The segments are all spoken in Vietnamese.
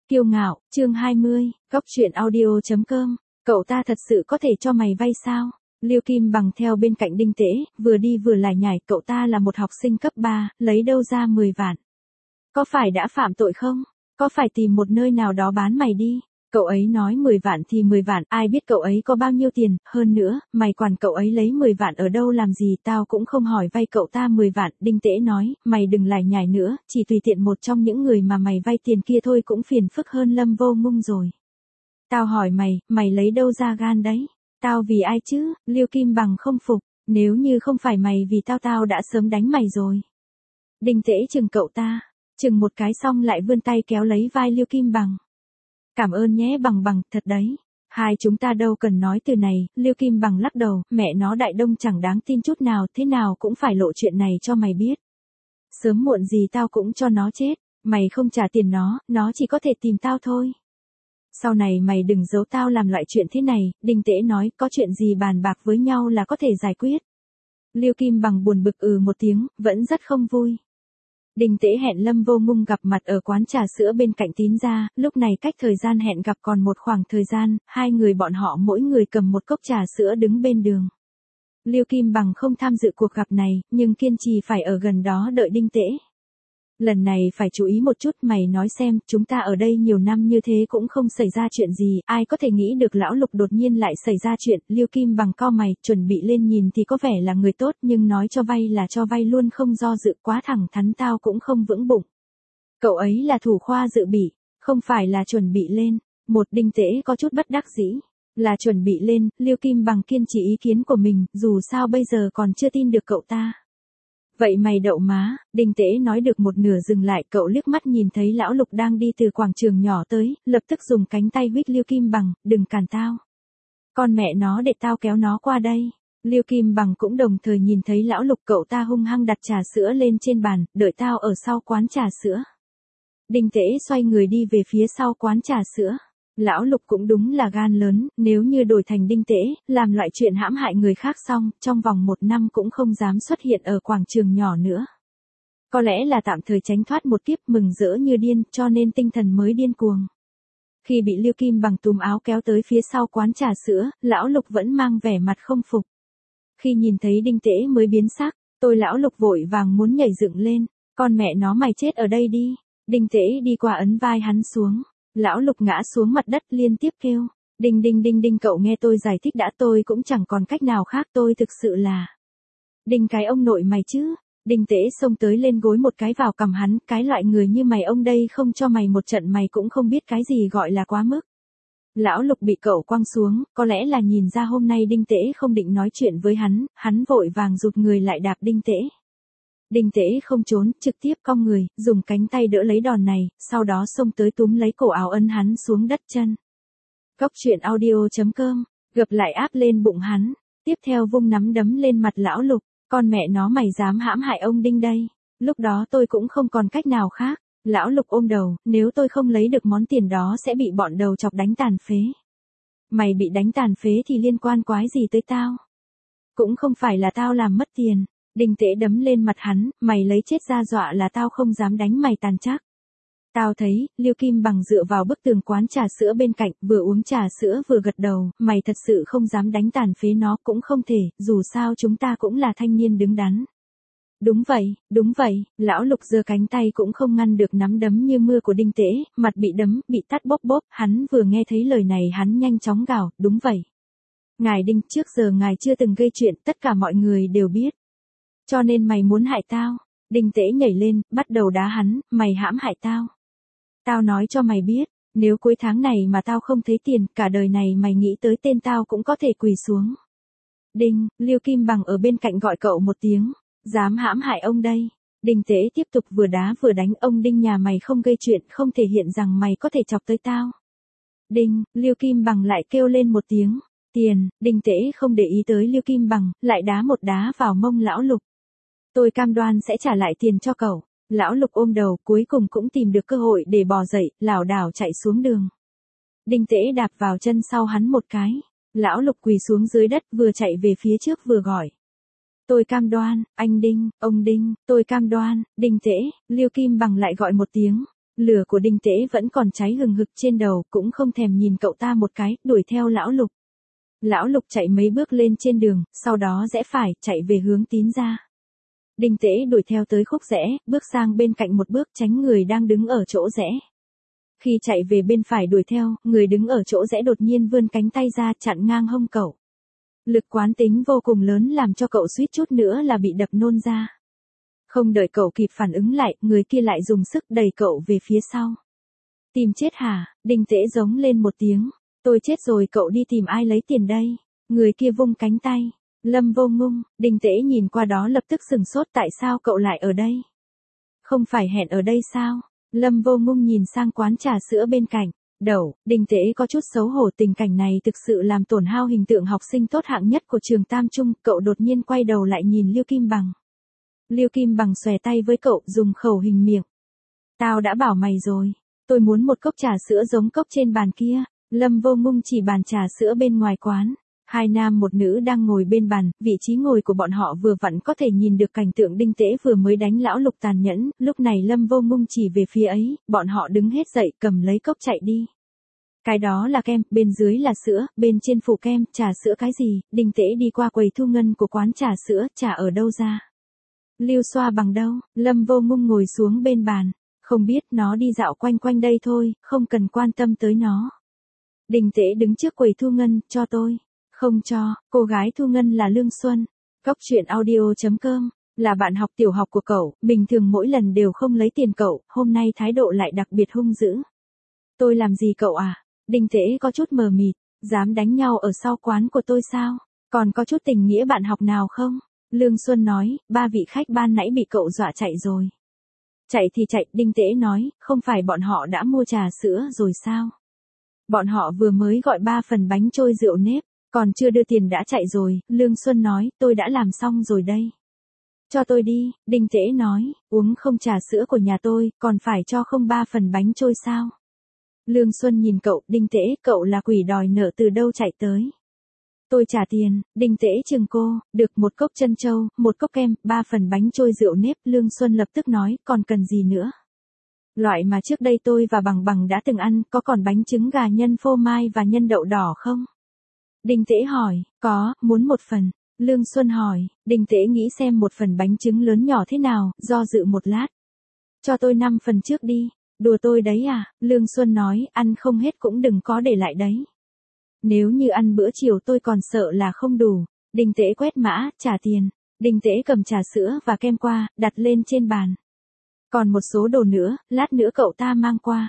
Kiêu ngạo, chương 20, góc truyện audio.com, cậu ta thật sự có thể cho mày vay sao? Liêu Kim Bằng theo bên cạnh Đinh Tễ, vừa đi vừa lải nhải, cậu ta là một học sinh cấp 3, lấy đâu ra 10 vạn? Có phải đã phạm tội không? Có phải tìm một nơi nào đó bán mày đi? Cậu ấy nói 10 vạn thì 10 vạn, ai biết cậu ấy có bao nhiêu tiền, hơn nữa, mày quản cậu ấy lấy 10 vạn ở đâu làm gì, tao cũng không hỏi vay cậu ta 10 vạn, Đinh Tễ nói, mày đừng lải nhải nữa, chỉ tùy tiện một trong những người mà mày vay tiền kia thôi cũng phiền phức hơn Lâm Vô Ngung rồi. Tao hỏi mày, mày lấy đâu ra gan đấy? Tao vì ai chứ? Liêu Kim Bằng không phục, nếu như không phải mày vì tao đã sớm đánh mày rồi. Đinh Tễ chừng cậu ta, chừng một cái xong lại vươn tay kéo lấy vai Liêu Kim Bằng. Cảm ơn nhé Bằng, thật đấy. Hai chúng ta đâu cần nói từ này, Liêu Kim Bằng lắc đầu, mẹ nó Đại Đông chẳng đáng tin chút nào, thế nào cũng phải lộ chuyện này cho mày biết. Sớm muộn gì tao cũng cho nó chết, mày không trả tiền nó chỉ có thể tìm tao thôi. Sau này mày đừng giấu tao làm loại chuyện thế này, Đinh Tễ nói, có chuyện gì bàn bạc với nhau là có thể giải quyết. Liêu Kim Bằng buồn bực một tiếng, vẫn rất không vui. Đinh Tễ hẹn Lâm Vô Ngung gặp mặt ở quán trà sữa bên cạnh Tín gia, lúc này cách thời gian hẹn gặp còn một khoảng thời gian, hai người bọn họ mỗi người cầm một cốc trà sữa đứng bên đường. Liêu Kim Bằng không tham dự cuộc gặp này, nhưng kiên trì phải ở gần đó đợi Đinh Tễ. Lần này phải chú ý một chút, mày nói xem, chúng ta ở đây nhiều năm như thế cũng không xảy ra chuyện gì, ai có thể nghĩ được lão Lục đột nhiên lại xảy ra chuyện. Liêu Kim Bằng cau mày, chuẩn bị lên nhìn thì có vẻ là người tốt, nhưng nói cho vay là cho vay luôn, không do dự, quá thẳng thắn, tao cũng không vững bụng. Cậu ấy là thủ khoa dự bị, không phải là chuẩn bị lên. Một Đinh Tễ có chút bất đắc dĩ, là chuẩn bị lên. Liêu Kim Bằng kiên trì ý kiến của mình, dù sao bây giờ còn chưa tin được cậu ta. Vậy mày đậu má, Đinh Tễ nói được một nửa dừng lại, cậu liếc mắt nhìn thấy lão Lục đang đi từ quảng trường nhỏ tới, lập tức dùng cánh tay huých Liêu Kim Bằng, đừng cản tao. Con mẹ nó, để tao kéo nó qua đây. Liêu Kim Bằng cũng đồng thời nhìn thấy lão Lục, cậu ta hung hăng đặt trà sữa lên trên bàn, đợi tao ở sau quán trà sữa. Đinh Tễ xoay người đi về phía sau quán trà sữa. Lão Lục cũng đúng là gan lớn, nếu như đổi thành Đinh Tễ, làm loại chuyện hãm hại người khác xong, trong vòng 1 năm cũng không dám xuất hiện ở quảng trường nhỏ nữa. Có lẽ là tạm thời tránh thoát một kiếp, mừng rỡ như điên, cho nên tinh thần mới điên cuồng. Khi bị Liêu Kim Bằng túm áo kéo tới phía sau quán trà sữa, lão Lục vẫn mang vẻ mặt không phục. Khi nhìn thấy Đinh Tễ mới biến sắc, lão Lục vội vàng muốn nhảy dựng lên, con mẹ nó mày chết ở đây đi. Đinh Tễ đi qua ấn vai hắn xuống. Lão Lục ngã xuống mặt đất liên tiếp kêu, đinh, cậu nghe tôi giải thích đã, tôi cũng chẳng còn cách nào khác, tôi thực sự là. Đinh cái ông nội mày chứ. Đinh Tễ xông tới lên gối một cái vào cằm hắn, cái loại người như mày ông đây không cho mày một trận mày cũng không biết cái gì gọi là quá mức. Lão Lục bị cậu quăng xuống, có lẽ là nhìn ra hôm nay Đinh Tễ không định nói chuyện với hắn vội vàng rụt người lại đạp Đinh Tễ. Đinh Tễ không trốn, trực tiếp cong người, dùng cánh tay đỡ lấy đòn này, sau đó xông tới túm lấy cổ áo ấn hắn xuống đất chân. Góc truyện audio.com, gập lại áp lên bụng hắn, tiếp theo vung nắm đấm lên mặt lão Lục, con mẹ nó mày dám hãm hại ông Đinh đây. Lúc đó tôi cũng không còn cách nào khác. Lão Lục ôm đầu, nếu tôi không lấy được món tiền đó sẽ bị bọn đầu chọc đánh tàn phế. Mày bị đánh tàn phế thì liên quan quái gì tới tao? Cũng không phải là tao làm mất tiền. Đinh Tễ đấm lên mặt hắn, mày lấy chết ra dọa là tao không dám đánh mày tàn chắc. Tao thấy, Liêu Kim Bằng dựa vào bức tường quán trà sữa bên cạnh, vừa uống trà sữa vừa gật đầu, mày thật sự không dám đánh tàn phế nó, cũng không thể, dù sao chúng ta cũng là thanh niên đứng đắn. Đúng vậy, lão Lục giơ cánh tay cũng không ngăn được nắm đấm như mưa của Đinh Tễ, mặt bị đấm, bị tát bóp, hắn vừa nghe thấy lời này hắn nhanh chóng gào, đúng vậy. Ngài Đinh, trước giờ ngài chưa từng gây chuyện, tất cả mọi người đều biết. Cho nên mày muốn hại tao. Đinh Tễ nhảy lên, bắt đầu đá hắn, mày hãm hại tao. Tao nói cho mày biết, nếu cuối tháng này mà tao không thấy tiền, cả đời này mày nghĩ tới tên tao cũng có thể quỳ xuống. Đinh, Liêu Kim Bằng ở bên cạnh gọi cậu một tiếng, dám hãm hại ông đây. Đinh Tễ tiếp tục vừa đá vừa đánh, ông Đinh nhà mày không gây chuyện, không thể hiện rằng mày có thể chọc tới tao. Đinh, Liêu Kim Bằng lại kêu lên một tiếng, tiền. Đinh Tễ không để ý tới Liêu Kim Bằng, lại đá một đá vào mông lão Lục. Tôi cam đoan sẽ trả lại tiền cho cậu. Lão Lục ôm đầu, cuối cùng cũng tìm được cơ hội để bò dậy, lảo đảo chạy xuống đường. Đinh Tễ đạp vào chân sau hắn một cái. Lão Lục quỳ xuống dưới đất, vừa chạy về phía trước vừa gọi. Tôi cam đoan, anh Đinh, ông Đinh, tôi cam đoan. Đinh Tễ, Liêu Kim Bằng lại gọi một tiếng. Lửa của Đinh Tễ vẫn còn cháy hừng hực trên đầu, cũng không thèm nhìn cậu ta một cái, đuổi theo Lão Lục. Lão Lục chạy mấy bước lên trên đường, sau đó rẽ phải, chạy về hướng Tín gia. Đinh Tễ đuổi theo tới khúc rẽ, bước sang bên cạnh một bước tránh người đang đứng ở chỗ rẽ. Khi chạy về bên phải đuổi theo, người đứng ở chỗ rẽ đột nhiên vươn cánh tay ra chặn ngang hông cậu. Lực quán tính vô cùng lớn làm cho cậu suýt chút nữa là bị đập nôn ra. Không đợi cậu kịp phản ứng lại, người kia lại dùng sức đẩy cậu về phía sau. Tìm chết hả? Đinh Tễ giống lên một tiếng. Tôi chết rồi, cậu đi tìm ai lấy tiền đây? Người kia vung cánh tay. Lâm Vô Ngung. Đinh Tễ nhìn qua đó lập tức sừng sốt, tại sao cậu lại ở đây? Không phải hẹn ở đây sao? Lâm Vô Ngung nhìn sang quán trà sữa bên cạnh. Đinh Tễ có chút xấu hổ, tình cảnh này thực sự làm tổn hao hình tượng học sinh tốt hạng nhất của trường Tam Trung. Cậu đột nhiên quay đầu lại nhìn Lưu Kim Bằng. Lưu Kim Bằng xòe tay với cậu, dùng khẩu hình miệng. Tao đã bảo mày rồi, tôi muốn một cốc trà sữa giống cốc trên bàn kia. Lâm Vô Ngung chỉ bàn trà sữa bên ngoài quán. Hai nam một nữ đang ngồi bên bàn, vị trí ngồi của bọn họ vừa vặn có thể nhìn được cảnh tượng Đinh Tễ vừa mới đánh Lão Lục tàn nhẫn. Lúc này Lâm Vô Ngung chỉ về phía ấy, bọn họ đứng hết dậy cầm lấy cốc chạy đi. Cái đó là kem, bên dưới là sữa, bên trên phủ kem, trà sữa cái gì? Đinh Tễ đi qua quầy thu ngân của quán trà sữa, trà ở đâu ra? Lưu Xoa Bằng đâu? Lâm Vô Ngung ngồi xuống bên bàn. Không biết, nó đi dạo quanh quanh đây thôi, không cần quan tâm tới nó. Đinh Tễ đứng trước quầy thu ngân, cho tôi. Không cho, cô gái thu ngân là Lương Xuân. Góc truyện audio.com, là bạn học tiểu học của cậu, bình thường mỗi lần đều không lấy tiền cậu, hôm nay thái độ lại đặc biệt hung dữ. Tôi làm gì cậu à? Đinh Tễ có chút mờ mịt, dám đánh nhau ở sau quán của tôi sao? Còn có chút tình nghĩa bạn học nào không? Lương Xuân nói, 3 vị khách ban nãy bị cậu dọa chạy rồi. Chạy thì chạy, Đinh Tễ nói, không phải bọn họ đã mua trà sữa rồi sao? Bọn họ vừa mới gọi 3 phần bánh trôi rượu nếp, còn chưa đưa tiền đã chạy rồi. Lương Xuân nói, tôi đã làm xong rồi đây. Cho tôi đi, Đinh Tễ nói, uống không trà sữa của nhà tôi, còn phải cho không 3 phần bánh trôi sao? Lương Xuân nhìn cậu, Đinh Tễ, cậu là quỷ đòi nợ từ đâu chạy tới? Tôi trả tiền. Đinh Tễ chừng cô, được một cốc trân châu, một cốc kem, 3 phần bánh trôi rượu nếp. Lương Xuân lập tức nói, còn cần gì nữa? Loại mà trước đây tôi và Bằng Bằng đã từng ăn, có còn bánh trứng gà nhân phô mai và nhân đậu đỏ không? Đinh Tễ hỏi, có, muốn một phần. Lương Xuân hỏi, Đinh Tễ nghĩ xem một phần bánh trứng lớn nhỏ thế nào, do dự một lát. Cho tôi 5 phần trước đi. Đùa tôi đấy à? Lương Xuân nói, ăn không hết cũng đừng có để lại đấy. Nếu như ăn bữa chiều tôi còn sợ là không đủ. Đinh Tễ quét mã, trả tiền. Đinh Tễ cầm trà sữa và kem qua, đặt lên trên bàn. Còn một số đồ nữa, lát nữa cậu ta mang qua.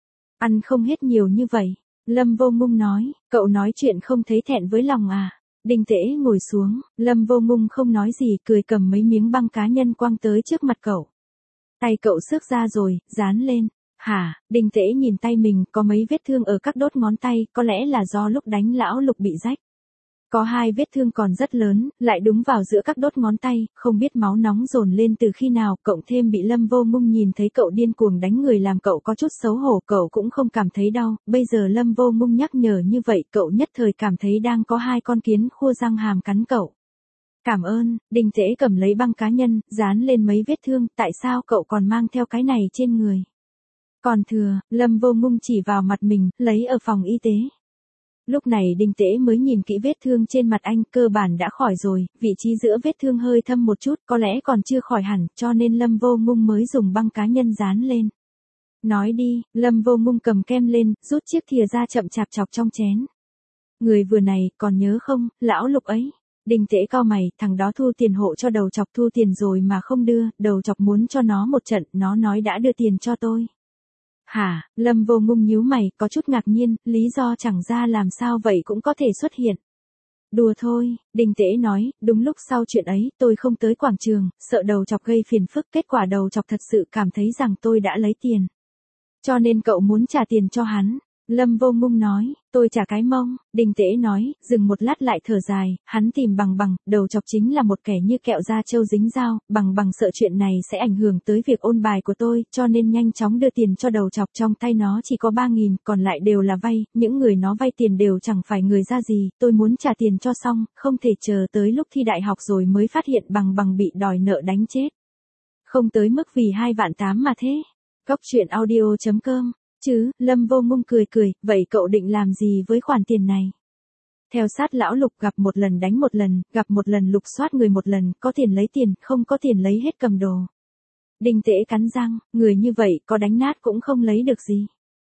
Ăn không hết nhiều như vậy. Lâm Vô Ngung nói, cậu nói chuyện không thấy thẹn với lòng à? Đinh Tễ ngồi xuống, Lâm Vô Ngung không nói gì, cười cầm mấy miếng băng cá nhân quăng tới trước mặt cậu. Tay cậu xước ra rồi, dán lên. Hả? Đinh Tễ nhìn tay mình, có mấy vết thương ở các đốt ngón tay, có lẽ là do lúc đánh Lão Lục bị rách. Có 2 vết thương còn rất lớn, lại đúng vào giữa các đốt ngón tay, không biết máu nóng dồn lên từ khi nào, cộng thêm bị Lâm Vô Ngung nhìn thấy cậu điên cuồng đánh người làm cậu có chút xấu hổ, cậu cũng không cảm thấy đau, bây giờ Lâm Vô Ngung nhắc nhở như vậy, cậu nhất thời cảm thấy đang có 2 con kiến khua răng hàm cắn cậu. Cảm ơn. Đinh Tễ cầm lấy băng cá nhân, dán lên mấy vết thương, tại sao cậu còn mang theo cái này trên người? Còn thừa, Lâm Vô Ngung chỉ vào mặt mình, lấy ở phòng y tế. Lúc này Đinh Tễ mới nhìn kỹ vết thương trên mặt anh, cơ bản đã khỏi rồi, vị trí giữa vết thương hơi thâm một chút, có lẽ còn chưa khỏi hẳn, cho nên Lâm Vô Ngung mới dùng băng cá nhân dán lên. Nói đi. Lâm Vô Ngung cầm kem lên, rút chiếc thìa ra chậm chạp chọc trong chén. Người vừa này, còn nhớ không, Lão Lục ấy? Đinh Tễ cau mày, thằng đó thu tiền hộ cho Đầu Chọc, thu tiền rồi mà không đưa, Đầu Chọc muốn cho nó một trận, nó nói đã đưa tiền cho tôi. Hả? Lâm Vô Ngung nhíu mày, có chút ngạc nhiên, lý do chẳng ra làm sao vậy cũng có thể xuất hiện. Đùa thôi, Đinh Tễ nói, đúng lúc sau chuyện ấy, tôi không tới quảng trường, sợ Đầu Chọc gây phiền phức, kết quả Đầu Chọc thật sự cảm thấy rằng tôi đã lấy tiền. Cho nên cậu muốn trả tiền cho hắn. Lâm Vô Ngung nói, tôi trả cái mông. Đinh Tễ nói, dừng một lát lại thở dài, hắn tìm Bằng Bằng, Đầu Chọc chính là một kẻ như kẹo da trâu dính dao, Bằng Bằng sợ chuyện này sẽ ảnh hưởng tới việc ôn bài của tôi, cho nên nhanh chóng đưa tiền cho Đầu Chọc, trong tay nó chỉ có 3.000, còn lại đều là vay, những người nó vay tiền đều chẳng phải người ra gì, tôi muốn trả tiền cho xong, không thể chờ tới lúc thi đại học rồi mới phát hiện Bằng Bằng bị đòi nợ đánh chết. Không tới mức vì 2,8 vạn mà thế. Cóc truyện audio.com. Chứ, Lâm Vô Ngung cười cười, vậy cậu định làm gì với khoản tiền này? Theo sát lão Lục, gặp một lần đánh một lần, gặp một lần lục soát người một lần, có tiền lấy tiền, không có tiền lấy hết cầm đồ. Đinh Tễ cắn răng, người như vậy có đánh nát cũng không lấy được gì.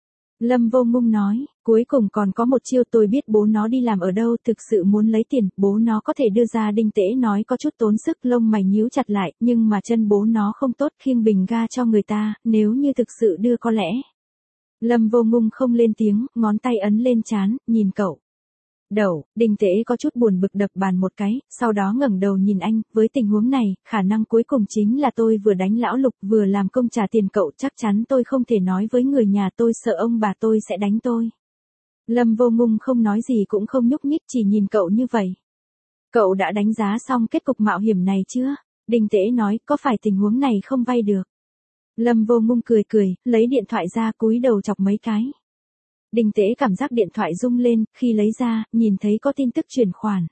Lâm Vô Ngung nói, cuối cùng còn có một chiêu, tôi biết bố nó đi làm ở đâu, thực sự muốn lấy tiền, bố nó có thể đưa ra. Đinh Tễ nói có chút tốn sức, lông mày nhíu chặt lại, nhưng mà chân bố nó không tốt, khiêng bình ga cho người ta, nếu như thực sự đưa có lẽ. Lâm Vô Ngung không lên tiếng, ngón tay ấn lên trán, nhìn cậu. Đầu, Đinh Tễ có chút buồn bực đập bàn một cái, sau đó ngẩng đầu nhìn anh, với tình huống này, khả năng cuối cùng chính là tôi vừa đánh lão Lục vừa làm công trả tiền cậu, chắc chắn tôi không thể nói với người nhà tôi, sợ ông bà tôi sẽ đánh tôi. Lâm Vô Ngung không nói gì cũng không nhúc nhích, chỉ nhìn cậu như vậy. Cậu đã đánh giá xong kết cục mạo hiểm này chưa? Đinh Tễ nói, có phải tình huống này không vay được? Lâm Vô Ngung cười cười, lấy điện thoại ra cúi đầu chọc mấy cái. Đinh Tễ cảm giác điện thoại rung lên, khi lấy ra, nhìn thấy có tin tức chuyển khoản.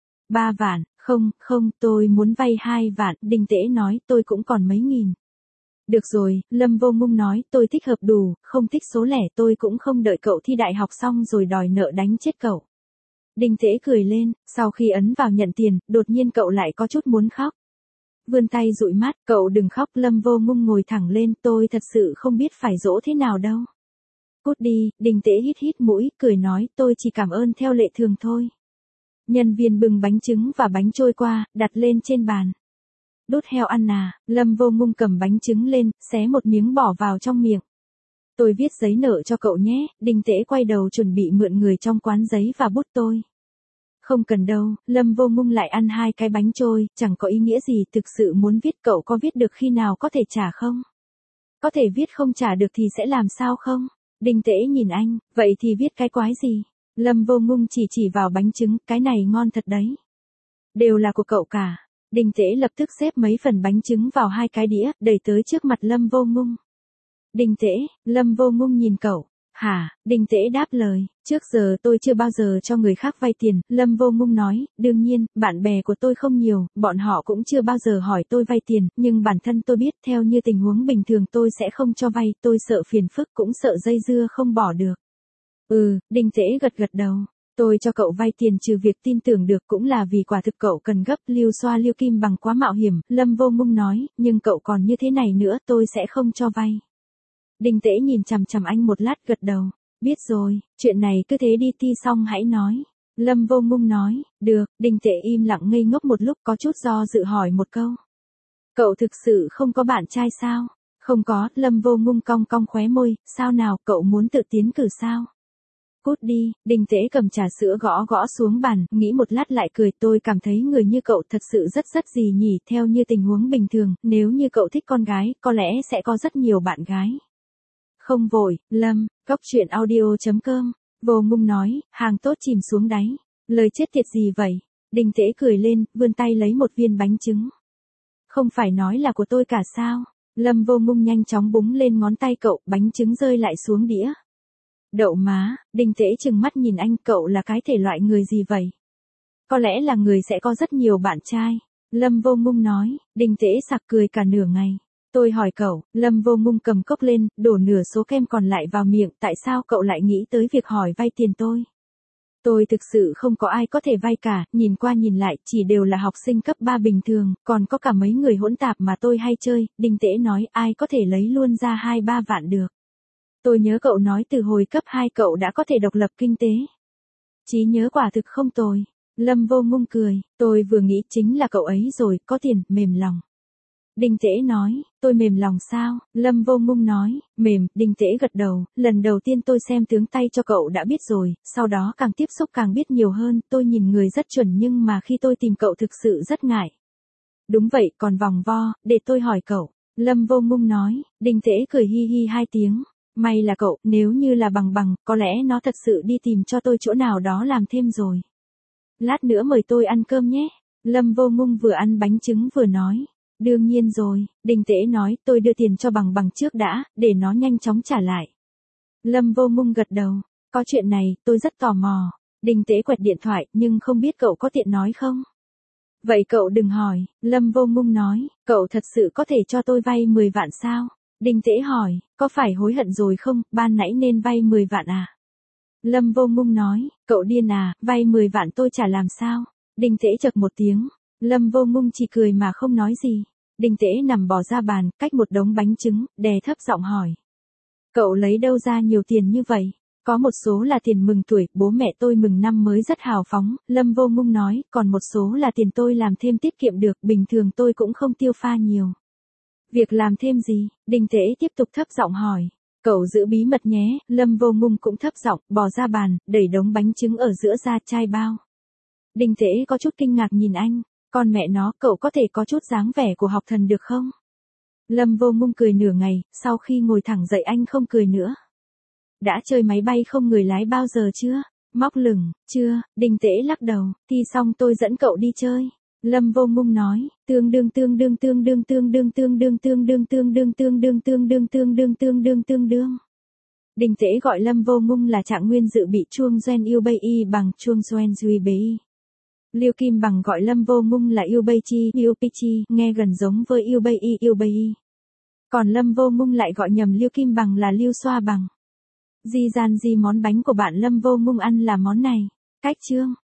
3 vạn, không, tôi muốn vay 2 vạn, Đinh Tễ nói, tôi cũng còn mấy nghìn. Được rồi, Lâm Vô Ngung nói, tôi thích hợp đủ, không thích số lẻ, tôi cũng không đợi cậu thi đại học xong rồi đòi nợ đánh chết cậu. Đinh Tễ cười lên, sau khi ấn vào nhận tiền, đột nhiên cậu lại có chút muốn khóc. Vươn tay dụi mắt, cậu đừng khóc. Lâm Vô Ngung ngồi thẳng lên, tôi thật sự không biết phải dỗ thế nào đâu. Cút đi, Đinh Tễ hít mũi, cười nói, tôi chỉ cảm ơn theo lệ thường thôi. Nhân viên bưng bánh trứng và bánh trôi qua, đặt lên trên bàn. Đút heo ăn à? Lâm Vô Ngung cầm bánh trứng lên, xé một miếng bỏ vào trong miệng. Tôi viết giấy nợ cho cậu nhé. Đinh Tễ quay đầu chuẩn bị mượn người trong quán giấy và bút tôi. Không cần đâu, Lâm Vô Ngung lại ăn 2 cái bánh trôi, chẳng có ý nghĩa gì, thực sự muốn viết, cậu có viết được khi nào có thể trả không? Có thể viết không trả được thì sẽ làm sao không? Đinh Tễ nhìn anh, vậy thì viết cái quái gì? Lâm Vô Ngung chỉ vào bánh trứng, cái này ngon thật đấy. Đều là của cậu cả. Đinh Tễ lập tức xếp mấy phần bánh trứng vào 2 cái đĩa, đẩy tới trước mặt Lâm Vô Ngung. Đinh Tễ, Lâm Vô Ngung nhìn cậu. Hả? Đinh Tễ đáp lời, trước giờ tôi chưa bao giờ cho người khác vay tiền. Lâm Vô Ngung nói, đương nhiên, bạn bè của tôi không nhiều, bọn họ cũng chưa bao giờ hỏi tôi vay tiền, nhưng bản thân tôi biết, theo như tình huống bình thường tôi sẽ không cho vay, tôi sợ phiền phức cũng sợ dây dưa không bỏ được. Đinh Tễ gật đầu. Tôi cho cậu vay tiền trừ việc tin tưởng được cũng là vì quả thực cậu cần gấp. Liêu xoa Liêu Kim Bằng quá mạo hiểm, Lâm Vô Ngung nói, nhưng cậu còn như thế này nữa tôi sẽ không cho vay. Đinh Tễ nhìn chằm chằm anh một lát, gật đầu. Biết rồi, chuyện này cứ thế đi, thi xong hãy nói. Lâm Vô Ngung nói, được. Đinh Tễ im lặng ngây ngốc một lúc, có chút do dự hỏi một câu. Cậu thực sự không có bạn trai sao? Không có. Lâm Vô Ngung cong cong khóe môi, sao nào, cậu muốn tự tiến cử sao? Cút đi. Đinh Tễ cầm trà sữa gõ xuống bàn, nghĩ một lát lại cười, tôi cảm thấy người như cậu thật sự rất gì nhỉ, theo như tình huống bình thường, nếu như cậu thích con gái, có lẽ sẽ có rất nhiều bạn gái. Không vội, Lâm. Cóc truyện audio.com. Vô Ngung nói, hàng tốt chìm xuống đáy. Lời chết tiệt gì vậy? Đinh Tễ cười lên, vươn tay lấy một viên bánh trứng. Không phải nói là của tôi cả sao? Lâm Vô Ngung nhanh chóng búng lên ngón tay cậu, bánh trứng rơi lại xuống đĩa. Đậu má. Đinh Tễ trừng mắt nhìn anh, cậu là cái thể loại người gì vậy? Có lẽ là người sẽ có rất nhiều bạn trai. Lâm Vô Ngung nói. Đinh Tễ sặc cười cả nửa ngày. Tôi hỏi cậu. Lâm Vô Ngung cầm cốc lên, đổ nửa số kem còn lại vào miệng, tại sao cậu lại nghĩ tới việc hỏi vay tiền tôi? Tôi thực sự không có ai có thể vay cả, nhìn qua nhìn lại, chỉ đều là học sinh cấp 3 bình thường, còn có cả mấy người hỗn tạp mà tôi hay chơi. Đinh Tễ nói, ai có thể lấy luôn ra 2-3 vạn được. Tôi nhớ cậu nói từ hồi cấp 2 cậu đã có thể độc lập kinh tế. Trí nhớ quả thực không tồi. Lâm Vô Ngung cười, tôi vừa nghĩ chính là cậu ấy rồi, có tiền, mềm lòng. Đinh Tễ nói, tôi mềm lòng sao? Lâm Vô Ngung nói, mềm. Đinh Tễ gật đầu, lần đầu tiên tôi xem tướng tay cho cậu đã biết rồi, sau đó càng tiếp xúc càng biết nhiều hơn, tôi nhìn người rất chuẩn nhưng mà khi tôi tìm cậu thực sự rất ngại. Đúng vậy, còn vòng vo, để tôi hỏi cậu. Lâm Vô Ngung nói. Đinh Tễ cười hi hi 2 tiếng. May là cậu, nếu như là bằng, có lẽ nó thật sự đi tìm cho tôi chỗ nào đó làm thêm rồi. Lát nữa mời tôi ăn cơm nhé. Lâm Vô Ngung vừa ăn bánh trứng vừa nói. Đương nhiên rồi. Đinh Tễ nói, tôi đưa tiền cho bằng trước đã, để nó nhanh chóng trả lại. Lâm Vô Ngung gật đầu. Có chuyện này, tôi rất tò mò. Đinh Tễ quẹt điện thoại, nhưng không biết cậu có tiện nói không? Vậy cậu đừng hỏi. Lâm Vô Ngung nói, cậu thật sự có thể cho tôi vay 10 vạn sao? Đinh Tễ hỏi, có có phải hối hận rồi không, ban nãy nên vay 10 vạn à? Lâm Vô Ngung nói, cậu điên à, vay 10 vạn tôi trả làm sao? Đinh Tễ chậc một tiếng, Lâm Vô Ngung chỉ cười mà không nói gì. Đinh Tễ nằm bò ra bàn, cách một đống bánh trứng, đè thấp giọng hỏi. Cậu lấy đâu ra nhiều tiền như vậy? Có một số là tiền mừng tuổi, bố mẹ tôi mừng năm mới rất hào phóng, Lâm Vô Ngung nói, còn một số là tiền tôi làm thêm tiết kiệm được, bình thường tôi cũng không tiêu pha nhiều. Việc làm thêm gì? Đinh Tễ tiếp tục thấp giọng hỏi. Cậu giữ bí mật nhé, Lâm Vô Ngung cũng thấp giọng, bò ra bàn, đẩy đống bánh trứng ở giữa ra chai bao. Đinh Tễ có chút kinh ngạc nhìn anh, con mẹ nó, cậu có thể có chút dáng vẻ của học thần được không? Lâm Vô Ngung cười nửa ngày, sau khi ngồi thẳng dậy anh không cười nữa. Đã chơi máy bay không người lái bao giờ chưa? Móc lửng, chưa, Đinh Tễ lắc đầu, thi xong tôi dẫn cậu đi chơi. Lâm Vô Ngung nói, tương đương. Đinh Tễ gọi Lâm Vô Ngung là Trạng Nguyên dự bị chuông Doen Yêu Bay Y bằng chuông Doen Duy Bay Y. Liêu Kim Bằng gọi Lâm Vô Ngung là Yêu Bay Chi, nghe gần giống với Yêu Bay Y. Còn Lâm Vô Ngung lại gọi nhầm Liêu Kim Bằng là Liêu Xoa Bằng. Món bánh của bạn Lâm Vô Ngung ăn là món này. Cách chương